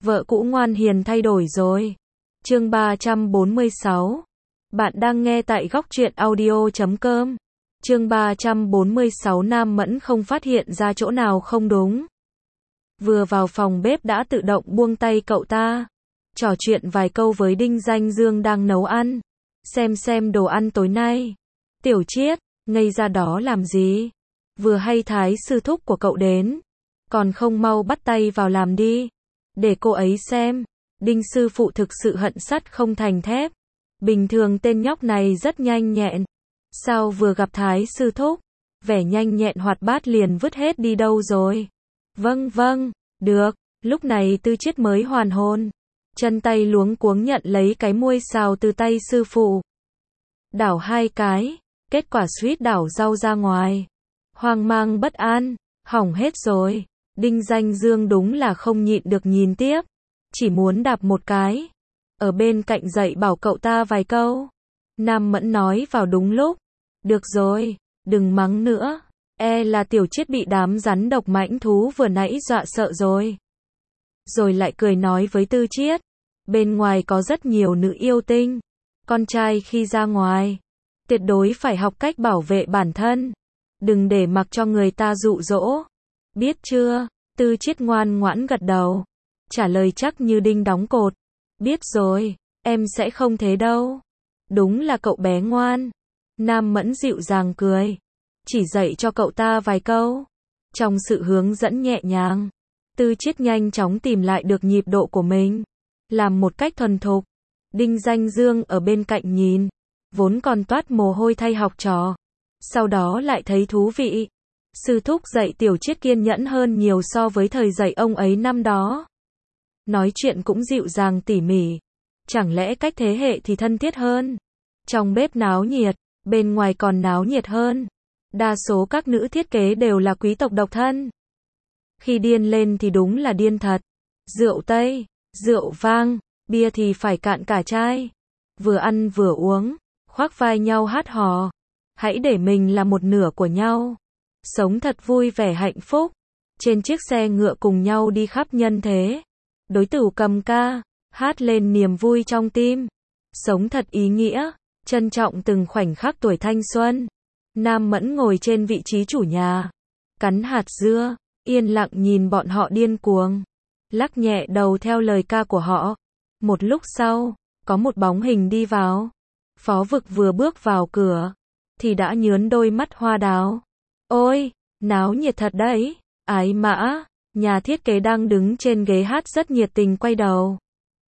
Vợ cũ ngoan hiền thay đổi rồi. Chương 346. Bạn đang nghe tại góc truyện audio.com. Chương 346. Nam Mẫn không phát hiện ra chỗ nào không đúng. Vừa vào phòng bếp đã tự động buông tay cậu ta. Trò chuyện vài câu với Đinh Danh Dương đang nấu ăn. Xem đồ ăn tối nay. Tiểu Chiết, ngây ra đó làm gì? Vừa hay Thái sư thúc của cậu đến. Còn không mau bắt tay vào làm đi. Để cô ấy xem. Đinh sư phụ thực sự hận sắt không thành thép. Bình thường tên nhóc này rất nhanh nhẹn. Sao vừa gặp Thái sư thúc? Vẻ nhanh nhẹn hoạt bát liền vứt hết đi đâu rồi? Vâng, được. Lúc này Tư Chiết mới hoàn hồn. Chân tay luống cuống nhận lấy cái muôi xào từ tay sư phụ. Đảo hai cái. Kết quả suýt đảo rau ra ngoài. Hoang mang bất an. Hỏng hết rồi. Đinh Danh Dương đúng là không nhịn được nhìn tiếp. Chỉ muốn đạp một cái. Ở bên cạnh dạy bảo cậu ta vài câu. Nam Mẫn nói vào đúng lúc. Được rồi, đừng mắng nữa. E là Tiểu Chiết bị đám rắn độc mãnh thú vừa nãy dọa sợ rồi. Rồi lại cười nói với Tư Chiết. Bên ngoài có rất nhiều nữ yêu tinh. Con trai khi ra ngoài, tuyệt đối phải học cách bảo vệ bản thân. Đừng để mặc cho người ta dụ dỗ. Biết chưa? Tư Chiết ngoan ngoãn gật đầu. Trả lời chắc như đinh đóng cột. Biết rồi, em sẽ không thế đâu. Đúng là cậu bé ngoan. Nam Mẫn dịu dàng cười. Chỉ dạy cho cậu ta vài câu. Trong sự hướng dẫn nhẹ nhàng, Tư Chiết nhanh chóng tìm lại được nhịp độ của mình. Làm một cách thuần thục. Đinh Danh Dương ở bên cạnh nhìn. Vốn còn toát mồ hôi thay học trò. Sau đó lại thấy thú vị. Sư thúc dạy Tiểu Chiết kiên nhẫn hơn nhiều so với thời dạy ông ấy năm đó. Nói chuyện cũng dịu dàng tỉ mỉ. Chẳng lẽ cách thế hệ thì thân thiết hơn? Trong bếp náo nhiệt, bên ngoài còn náo nhiệt hơn. Đa số các nữ thiết kế đều là quý tộc độc thân. Khi điên lên thì đúng là điên thật. Rượu Tây, rượu vang, bia thì phải cạn cả chai. Vừa ăn vừa uống, khoác vai nhau hát hò. Hãy để mình là một nửa của nhau. Sống thật vui vẻ hạnh phúc. Trên chiếc xe ngựa cùng nhau đi khắp nhân thế. Đối tử cầm ca, hát lên niềm vui trong tim. Sống thật ý nghĩa, trân trọng từng khoảnh khắc tuổi thanh xuân. Nam Mẫn ngồi trên vị trí chủ nhà, cắn hạt dưa, yên lặng nhìn bọn họ điên cuồng, lắc nhẹ đầu theo lời ca của họ. Một lúc sau, có một bóng hình đi vào. Phó Vực vừa bước vào cửa, thì đã nhớn đôi mắt hoa đào. Ôi, náo nhiệt thật đấy. Ái Mã, nhà thiết kế đang đứng trên ghế hát rất nhiệt tình quay đầu.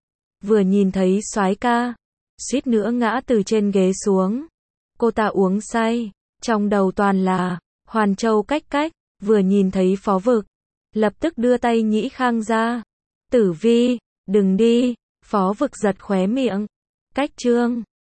Vừa nhìn thấy soái ca, suýt nữa ngã từ trên ghế xuống. Cô ta uống say, trong đầu toàn là Hoàn Châu cách cách. Vừa nhìn thấy Phó Vực, lập tức đưa tay nhĩ khang ra. Tử Vi, đừng đi. Phó Vực giật khóe miệng. Cách Trương,